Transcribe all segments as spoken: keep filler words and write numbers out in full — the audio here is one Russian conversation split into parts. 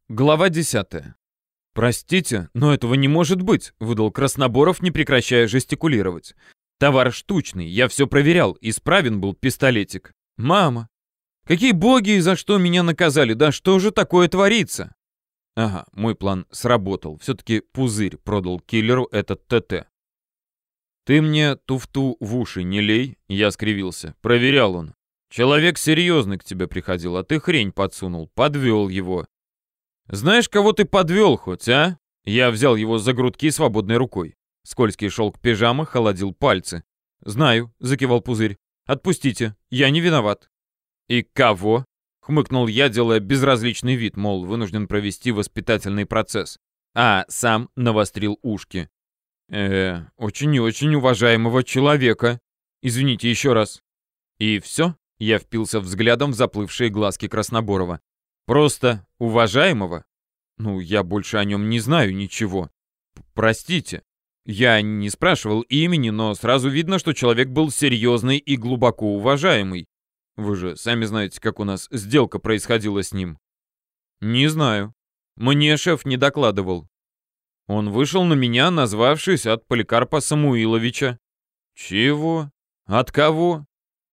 Глава десятая. «Простите, но этого не может быть», — выдал Красноборов, не прекращая жестикулировать. «Товар штучный, я все проверял, исправен был пистолетик». «Мама! Какие боги и за что меня наказали? Да что же такое творится?» Ага, мой план сработал. Все-таки Пузырь продал киллеру этот ТТ. «Ты мне туфту в уши не лей», — я скривился. Проверял он. «Человек серьезный к тебе приходил, а ты хрень подсунул, подвел его». «Знаешь, кого ты подвел хоть, а?» Я взял его за грудки свободной рукой. Скользкий шелк пижамы холодил пальцы. «Знаю», — закивал Пузырь. «Отпустите, я не виноват». «И кого?» — хмыкнул я, делая безразличный вид, мол, вынужден провести воспитательный процесс. А сам навострил ушки. «Э, очень и очень уважаемого человека. Извините еще раз». «И все?» — я впился взглядом в заплывшие глазки Красноборова. «Просто уважаемого? Ну, я больше о нем не знаю ничего. П- Простите. Я не спрашивал имени, но сразу видно, что человек был серьезный и глубоко уважаемый. Вы же сами знаете, как у нас сделка происходила с ним». «Не знаю. Мне шеф не докладывал. Он вышел на меня, назвавшись от Поликарпа Самуиловича». «Чего? От кого?»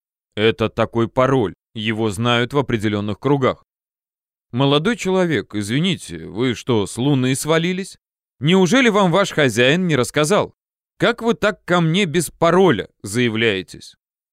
«Это такой пароль. Его знают в определенных кругах». «Молодой человек, извините, вы что, с Луны свалились? Неужели вам ваш хозяин не рассказал? Как вы так ко мне без пароля заявляетесь?»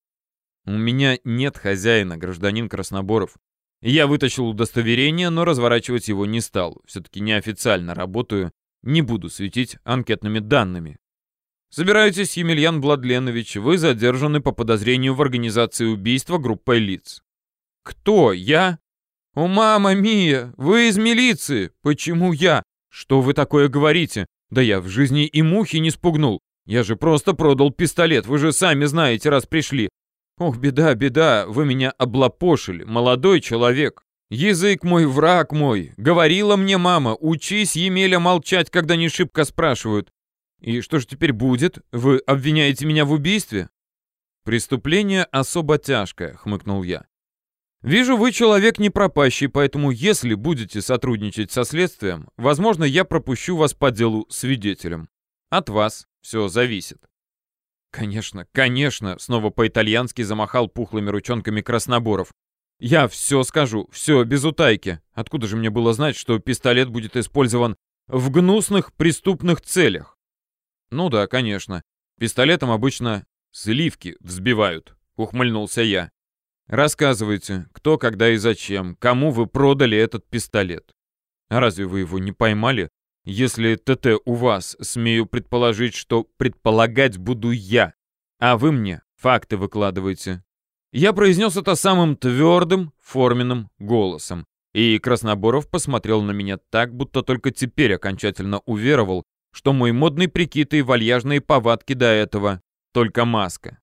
«У меня нет хозяина, гражданин Красноборов». Я вытащил удостоверение, но разворачивать его не стал. Все-таки неофициально работаю, не буду светить анкетными данными. «Собираетесь, Емельян Владленович, вы задержаны по подозрению в организации убийства группой лиц». «Кто? Я?» «О, мама Мия, вы из милиции! Почему я? Что вы такое говорите? Да я в жизни и мухи не спугнул. Я же просто продал пистолет, вы же сами знаете, раз пришли. Ох, беда, беда, вы меня облапошили, молодой человек. Язык мой, враг мой. Говорила мне мама, учись, Емеля, молчать, когда не шибко спрашивают. И что же теперь будет? Вы обвиняете меня в убийстве?» «Преступление особо тяжкое», — хмыкнул я. «Вижу, вы человек не пропащий, поэтому если будете сотрудничать со следствием, возможно, я пропущу вас по делу свидетелем. От вас все зависит». «Конечно, конечно», — снова по-итальянски замахал пухлыми ручонками Красноборов. «Я все скажу, все без утайки. Откуда же мне было знать, что пистолет будет использован в гнусных преступных целях?» «Ну да, конечно. Пистолетом обычно сливки взбивают», — ухмыльнулся я. «Рассказывайте, кто, когда и зачем, кому вы продали этот пистолет. А разве вы его не поймали? Если ТТ у вас, смею предположить, что предполагать буду я, а вы мне факты выкладываете». Я произнес это самым твердым, форменным голосом, и Красноборов посмотрел на меня так, будто только теперь окончательно уверовал, что мой модный прикид и вальяжные повадки до этого — только маска.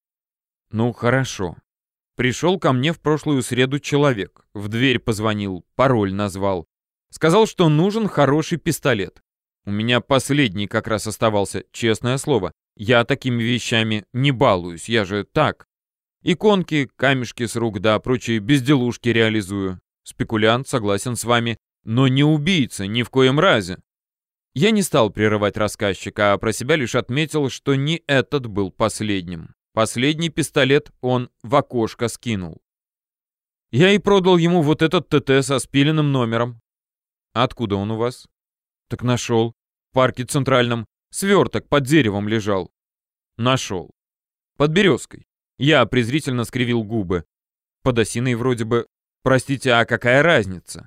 «Ну, хорошо. Пришел ко мне в прошлую среду человек, в дверь позвонил, пароль назвал. Сказал, что нужен хороший пистолет. У меня последний как раз оставался, честное слово. Я такими вещами не балуюсь, я же так. Иконки, камешки с рук, да прочие безделушки реализую. Спекулянт, согласен с вами, но не убийца, ни в коем разе». Я не стал прерывать рассказчика, а про себя лишь отметил, что не этот был последним. Последний пистолет он в окошко скинул. Я и продал ему вот этот ТТ со спиленным номером. «Откуда он у вас?» «Так нашел. В парке Центральном. Сверток под деревом лежал». «Нашел. Под березкой». Я презрительно скривил губы. «Под осиной вроде бы. Простите, а какая разница?»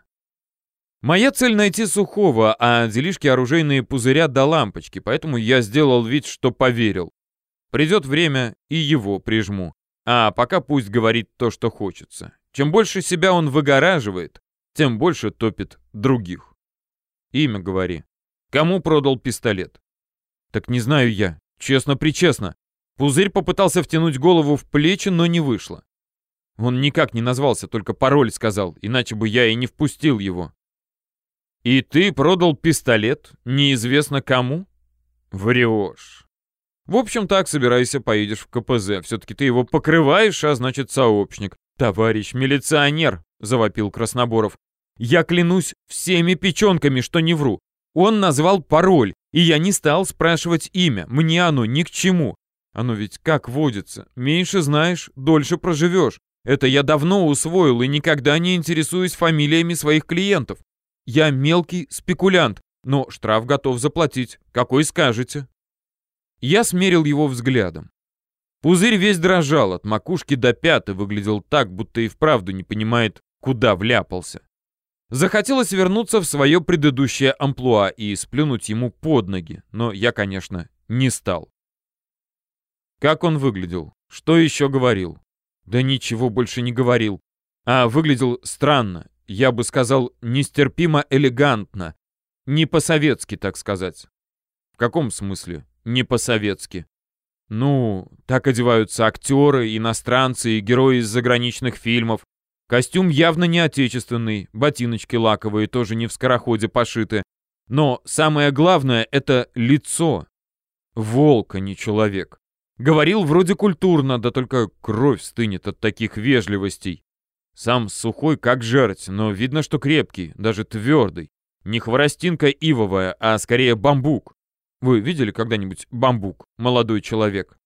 Моя цель — найти Сухого, а делишки оружейные пузыря до лампочки, поэтому я сделал вид, что поверил. Придет время, и его прижму. А пока пусть говорит то, что хочется. Чем больше себя он выгораживает, тем больше топит других. Имя говори. Кому продал пистолет? Так не знаю я. Честно-причестно. Пузырь попытался втянуть голову в плечи, но не вышло. Он никак не назвался, только пароль сказал, иначе бы я и не впустил его. И ты продал пистолет неизвестно кому? Врешь. В общем, так, собирайся, поедешь в ка пэ зэ. Все-таки ты его покрываешь, а значит сообщник. «Товарищ милиционер!» — завопил Красноборов. Я клянусь всеми печенками, что не вру. Он назвал пароль, и я не стал спрашивать имя. Мне оно ни к чему. Оно ведь как водится. Меньше знаешь, дольше проживешь. Это я давно усвоил и никогда не интересуюсь фамилиями своих клиентов. Я мелкий спекулянт, но штраф готов заплатить. Какой скажете?» Я смерил его взглядом. Пузырь весь дрожал, от макушки до пят и выглядел так, будто и вправду не понимает, куда вляпался. Захотелось вернуться в свое предыдущее амплуа и сплюнуть ему под ноги, но я, конечно, не стал. Как он выглядел? Что еще говорил? Да ничего больше не говорил. А выглядел странно, я бы сказал, нестерпимо элегантно. Не по-советски, так сказать. В каком смысле не по-советски? Ну, так одеваются актеры, иностранцы и герои из заграничных фильмов. Костюм явно не отечественный, ботиночки лаковые, тоже не в скороходе пошиты. Но самое главное — это лицо. Волк, а не человек. Говорил вроде культурно, да только кровь стынет от таких вежливостей. Сам сухой, как жерть, но видно, что крепкий, даже твердый. Не хворостинка ивовая, а скорее бамбук. Вы видели когда-нибудь бамбук, молодой человек?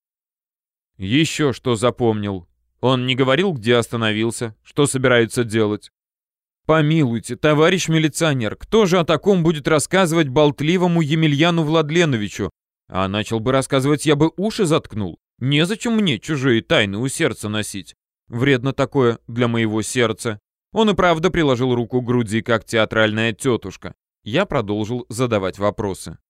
Еще что запомнил. Он не говорил, где остановился, что собирается делать. Помилуйте, товарищ милиционер, кто же о таком будет рассказывать болтливому Емельяну Владленовичу? А начал бы рассказывать, я бы уши заткнул. Незачем мне чужие тайны у сердца носить. Вредно такое для моего сердца. Он и правда приложил руку к груди, как театральная тетушка. Я продолжил задавать вопросы.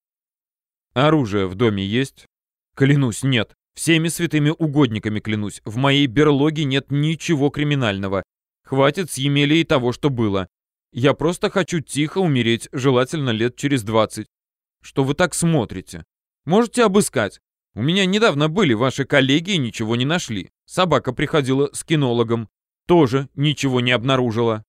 Оружие в доме есть? Клянусь, нет. Всеми святыми угодниками клянусь. В моей берлоге нет ничего криминального. Хватит с Емелей того, что было. Я просто хочу тихо умереть, желательно лет через двадцать. Что вы так смотрите? Можете обыскать. У меня недавно были ваши коллеги и ничего не нашли. Собака приходила с кинологом. Тоже ничего не обнаружила.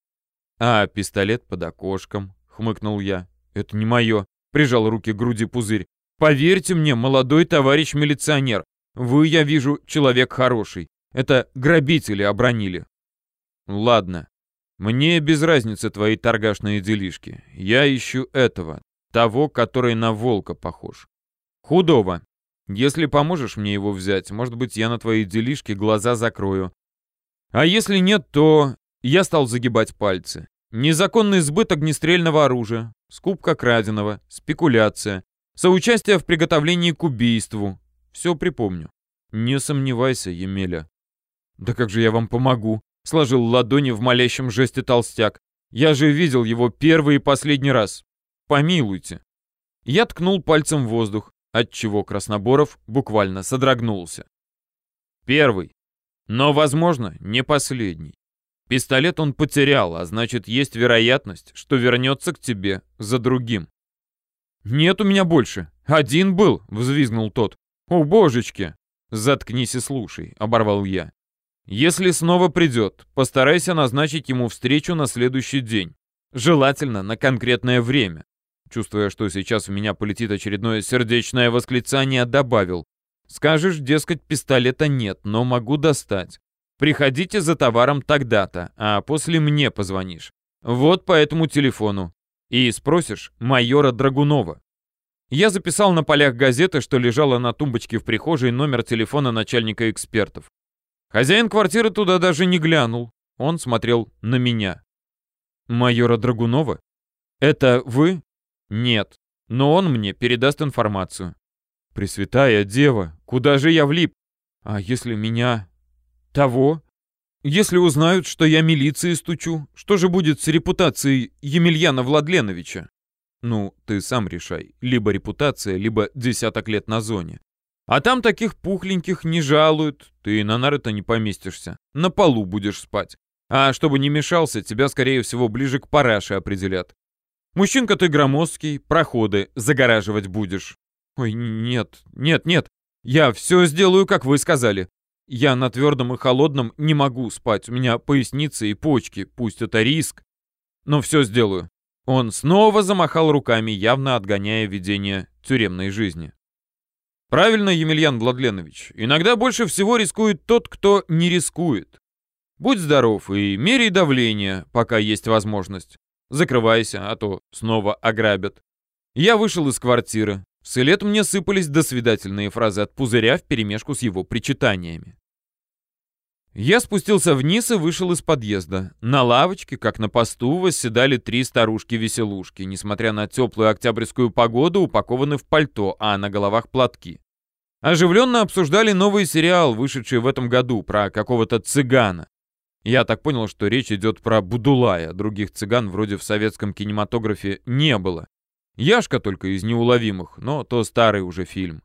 А пистолет под окошком, хмыкнул я. Это не мое. Прижал руки к груди Пузырь. Поверьте мне, молодой товарищ милиционер, вы, я вижу, человек хороший. Это грабители обронили. Ладно. Мне без разницы твои торгашные делишки. Я ищу этого, того, который на волка похож. Худого. Если поможешь мне его взять, может быть, я на твои делишки глаза закрою. А если нет, то я стал загибать пальцы. Незаконный сбыт огнестрельного оружия, скупка краденого, спекуляция, соучастие в приготовлении к убийству. Все припомню. Не сомневайся, Емеля. Да как же я вам помогу? Сложил ладони в молящем жесте толстяк. Я же видел его первый и последний раз. Помилуйте. Я ткнул пальцем в воздух, отчего Красноборов буквально содрогнулся. Первый. Но, возможно, не последний. Пистолет он потерял, а значит, есть вероятность, что вернется к тебе за другим. «Нет у меня больше. Один был», — взвизгнул тот. «О, божечки!» «Заткнись и слушай», — оборвал я. «Если снова придет, постарайся назначить ему встречу на следующий день. Желательно на конкретное время». Чувствуя, что сейчас у меня полетит очередное сердечное восклицание, добавил. «Скажешь, дескать, пистолета нет, но могу достать. Приходите за товаром тогда-то, а после мне позвонишь. Вот по этому телефону. И спросишь майора Драгунова». Я записал на полях газеты, что лежала на тумбочке в прихожей, номер телефона начальника экспертов. Хозяин квартиры туда даже не глянул. Он смотрел на меня. «Майора Драгунова? Это вы?» «Нет, но он мне передаст информацию». «Пресвятая Дева, куда же я влип? А если меня... того? Если узнают, что я милиции стучу, что же будет с репутацией Емельяна Владленовича?» «Ну, ты сам решай. Либо репутация, либо десяток лет на зоне. А там таких пухленьких не жалуют. Ты на нары-то не поместишься. На полу будешь спать. А чтобы не мешался, тебя, скорее всего, ближе к параше определят. Мужчинка ты громоздкий, проходы загораживать будешь». «Ой, нет, нет, нет. Я все сделаю, как вы сказали. Я на твердом и холодном не могу спать. У меня поясница и почки. Пусть это риск. Но все сделаю». Он снова замахал руками, явно отгоняя видение тюремной жизни. «Правильно, Емельян Владленович. Иногда больше всего рискует тот, кто не рискует. Будь здоров и меряй давление, пока есть возможность. Закрывайся, а то снова ограбят. Я вышел из квартиры. Вслед мне сыпались досвидательные фразы от пузыря вперемешку с его причитаниями. Я спустился вниз и вышел из подъезда. На лавочке, как на посту, восседали три старушки-веселушки. Несмотря на теплую октябрьскую погоду, упакованы в пальто, а на головах платки. Оживленно обсуждали новый сериал, вышедший в этом году, про какого-то цыгана. Я так понял, что речь идет про Будулая. Других цыган вроде в советском кинематографе не было. Яшка только из неуловимых, но то старый уже фильм.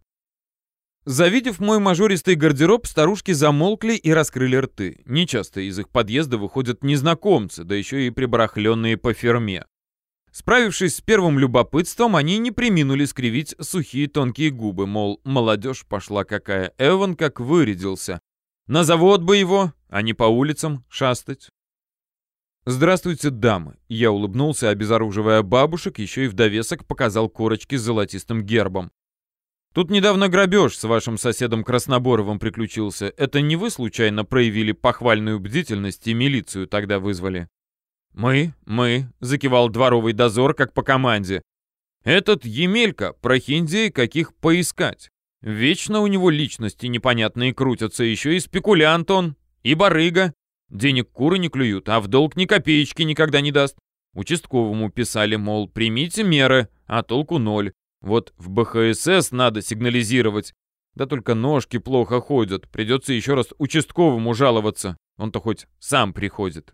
Завидев мой мажористый гардероб, старушки замолкли и раскрыли рты. Нечасто из их подъезда выходят незнакомцы, да еще и прибарахленные по ферме. Справившись с первым любопытством, они не преминули скривить сухие тонкие губы, мол, молодежь пошла какая, Эван как вырядился. На завод бы его, а не по улицам шастать. «Здравствуйте, дамы!» Я улыбнулся, обезоруживая бабушек, еще и в довесок показал корочки с золотистым гербом. «Тут недавно грабеж с вашим соседом Красноборовым приключился. Это не вы, случайно, проявили похвальную бдительность и милицию тогда вызвали?» «Мы, мы», — закивал дворовый дозор, как по команде. «Этот Емелька, прохиндей, каких поискать. Вечно у него личности непонятные крутятся, еще и спекулянт он, и барыга. Денег куры не клюют, а в долг ни копеечки никогда не даст. Участковому писали, мол, примите меры, а толку ноль. Вот в бэ ха эс эс надо сигнализировать. Да только ножки плохо ходят, придется еще раз участковому жаловаться. Он-то хоть сам приходит».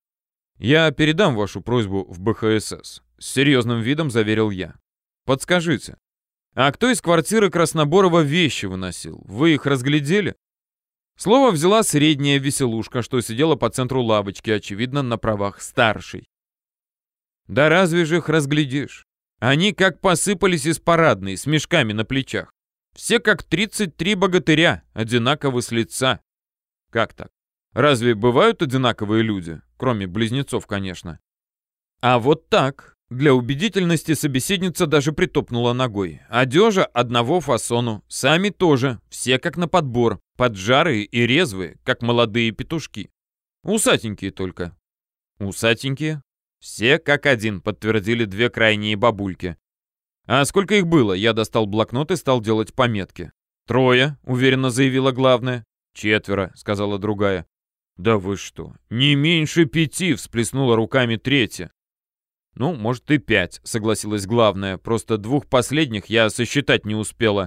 «Я передам вашу просьбу в бэ ха эс эс», — с серьезным видом заверил я. «Подскажите, а кто из квартиры Красноборова вещи выносил? Вы их разглядели?» Слово взяла средняя веселушка, что сидела по центру лавочки, очевидно, на правах старшей. «Да разве же их разглядишь? Они как посыпались из парадной, с мешками на плечах. Все как тридцать три богатыря, одинаковы с лица». «Как так? Разве бывают одинаковые люди? Кроме близнецов, конечно». «А вот так». Для убедительности собеседница даже притопнула ногой. Одежа одного фасону, сами тоже, все как на подбор, поджарые и резвые, как молодые петушки. Усатенькие только. Усатенькие? Все как один, подтвердили две крайние бабульки. А сколько их было? Я достал блокнот и стал делать пометки. «Трое», — уверенно заявила главная. «Четверо», — сказала другая. «Да вы что, не меньше пяти», — всплеснула руками третья. «Ну, может, и пять», — согласилась главная. «Просто двух последних я сосчитать не успела».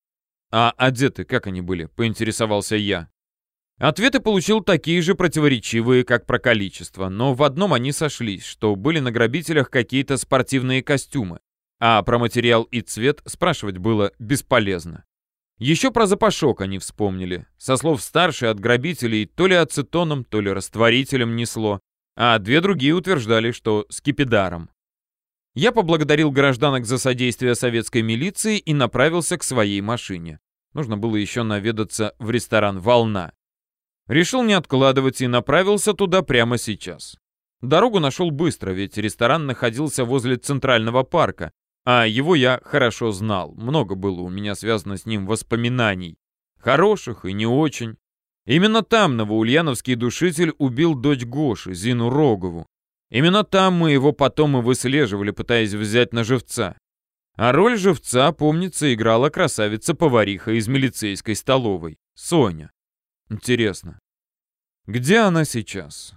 «А одеты как они были?» — поинтересовался я. Ответы получил такие же противоречивые, как про количество, но в одном они сошлись, что были на грабителях какие-то спортивные костюмы, а про материал и цвет спрашивать было бесполезно. Еще про запашок они вспомнили. Со слов старшей от грабителей то ли ацетоном, то ли растворителем несло, а две другие утверждали, что скипидаром. Я поблагодарил гражданок за содействие советской милиции и направился к своей машине. Нужно было еще наведаться в ресторан «Волна». Решил не откладывать и направился туда прямо сейчас. Дорогу нашел быстро, ведь ресторан находился возле Центрального парка, а его я хорошо знал. Много было у меня связано с ним воспоминаний. Хороших и не очень. Именно там новоульяновский душитель убил дочь Гоши, Зину Рогову. Именно там мы его потом и выслеживали, пытаясь взять на живца. А роль живца, помнится, играла красавица-повариха из милицейской столовой, Соня. Интересно, где она сейчас?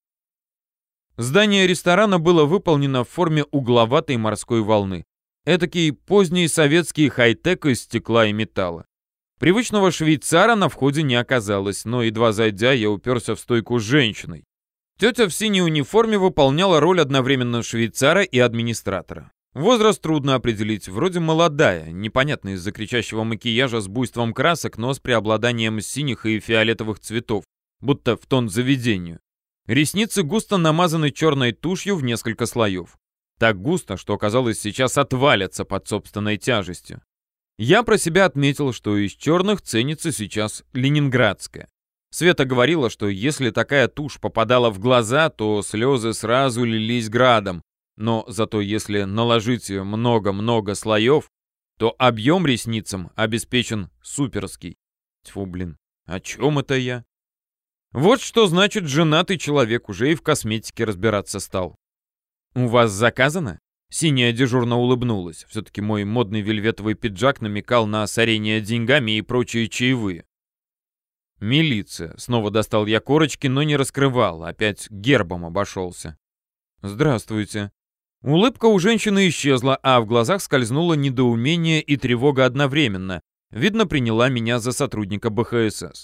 Здание ресторана было выполнено в форме угловатой морской волны. Этакий поздний советский хай-тек из стекла и металла. Привычного швейцара на входе не оказалось, но едва зайдя, я уперся в стойку с женщиной. Тетя в синей униформе выполняла роль одновременно швейцара и администратора. Возраст трудно определить, вроде молодая, непонятно из-за кричащего макияжа с буйством красок, но с преобладанием синих и фиолетовых цветов, будто в тон заведению. Ресницы густо намазаны черной тушью в несколько слоев. Так густо, что, казалось, сейчас отвалятся под собственной тяжестью. Я про себя отметил, что из черных ценится сейчас ленинградская. Света говорила, что если такая тушь попадала в глаза, то слезы сразу лились градом, но зато если наложить много-много слоев, то объем ресницам обеспечен суперский. Тьфу, блин, о чем это я? Вот что значит женатый человек, уже и в косметике разбираться стал. «У вас заказано?» Синяя дежурно улыбнулась. Все-таки мой модный вельветовый пиджак намекал на сорение деньгами и прочие чаевые. «Милиция». Снова достал я корочки, но не раскрывал. Опять гербом обошелся. «Здравствуйте». Улыбка у женщины исчезла, а в глазах скользнуло недоумение и тревога одновременно. Видно, приняла меня за сотрудника бэ ха эс эс.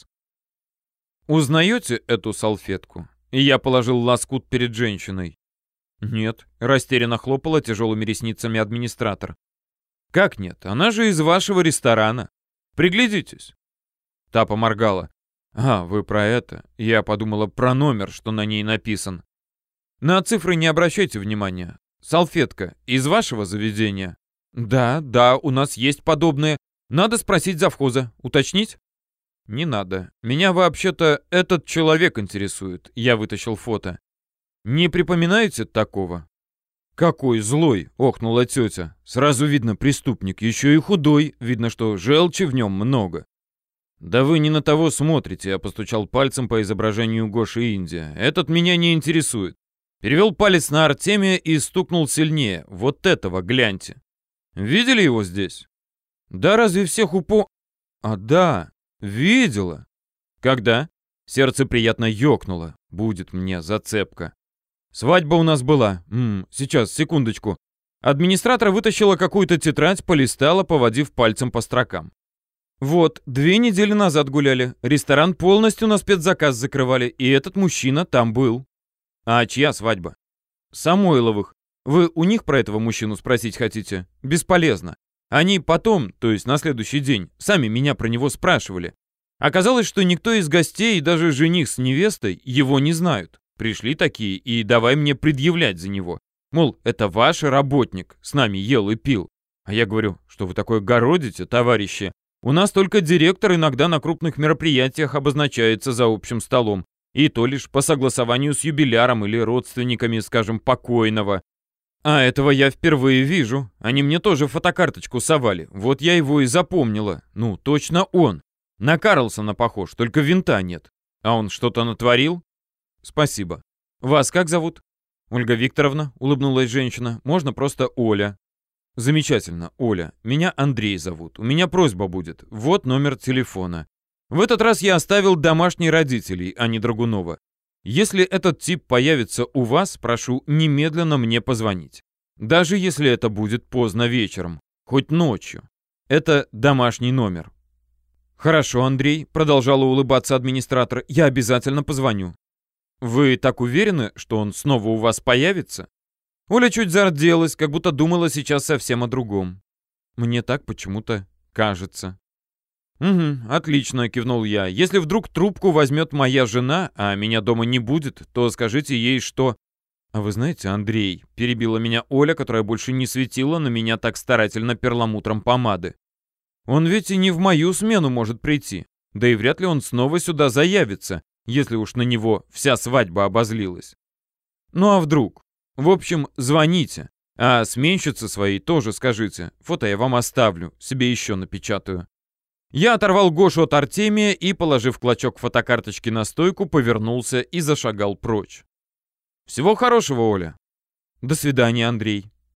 «Узнаете эту салфетку?» И я положил лоскут перед женщиной. «Нет», — растерянно хлопала тяжелыми ресницами администратор. «Как нет? Она же из вашего ресторана. Приглядитесь». Та поморгала. «А, вы про это?» Я подумала про номер, что на ней написан. «На цифры не обращайте внимания. Салфетка из вашего заведения?» «Да, да, у нас есть подобные. Надо спросить завхоза. Уточнить?» «Не надо. Меня вообще-то этот человек интересует». Я вытащил фото. «Не припоминаете такого?» «Какой злой!» — охнула тетя. «Сразу видно преступник, еще и худой. Видно, что желчи в нем много». «Да вы не на того смотрите», — я постучал пальцем по изображению Гоши Индия. «Этот меня не интересует». Перевел палец на Артемия и стукнул сильнее. «Вот этого гляньте». «Видели его здесь?» «Да разве всех упо...» «А да, видела». «Когда?» Сердце приятно ёкнуло. «Будет мне зацепка». «Свадьба у нас была. М -м, сейчас, секундочку». Администратор вытащила какую-то тетрадь, полистала, поводив пальцем по строкам. «Вот, две недели назад гуляли. Ресторан полностью на спецзаказ закрывали, и этот мужчина там был». «А чья свадьба?» «Самойловых. Вы у них про этого мужчину спросить хотите? Бесполезно. Они потом, то есть на следующий день, сами меня про него спрашивали. Оказалось, что никто из гостей, даже жених с невестой, его не знают. Пришли такие и давай мне предъявлять за него. Мол, это ваш работник, с нами ел и пил. А я говорю, что вы такое городите, товарищи? У нас только директор иногда на крупных мероприятиях обозначается за общим столом. И то лишь по согласованию с юбиляром или родственниками, скажем, покойного. А этого я впервые вижу. Они мне тоже фотокарточку совали. Вот я его и запомнила. Ну, точно он. На Карлсона похож, только винта нет. А он что-то натворил? Спасибо. Вас как зовут? Ольга Викторовна, улыбнулась женщина. Можно просто Оля. Замечательно, Оля. Меня Андрей зовут. У меня просьба будет. Вот номер телефона. В этот раз я оставил домашних родителей, а не Драгунова. Если этот тип появится у вас, прошу немедленно мне позвонить. Даже если это будет поздно вечером, хоть ночью. Это домашний номер. Хорошо, Андрей, продолжала улыбаться администратор, я обязательно позвоню. Вы так уверены, что он снова у вас появится? Оля чуть зарделась, как будто думала сейчас совсем о другом. Мне так почему-то кажется. «Угу, отлично», — кивнул я. «Если вдруг трубку возьмет моя жена, а меня дома не будет, то скажите ей, что...» «А вы знаете, Андрей», — перебила меня Оля, которая больше не светила на меня так старательно перламутром помады. «Он ведь и не в мою смену может прийти, да и вряд ли он снова сюда заявится, если уж на него вся свадьба обозлилась. Ну а вдруг? В общем, звоните, а сменщице своей тоже скажите, фото я вам оставлю, себе еще напечатаю». Я оторвал Гошу от Артемия и, положив клочок фотокарточки на стойку, повернулся и зашагал прочь. «Всего хорошего, Оля». «До свидания, Андрей».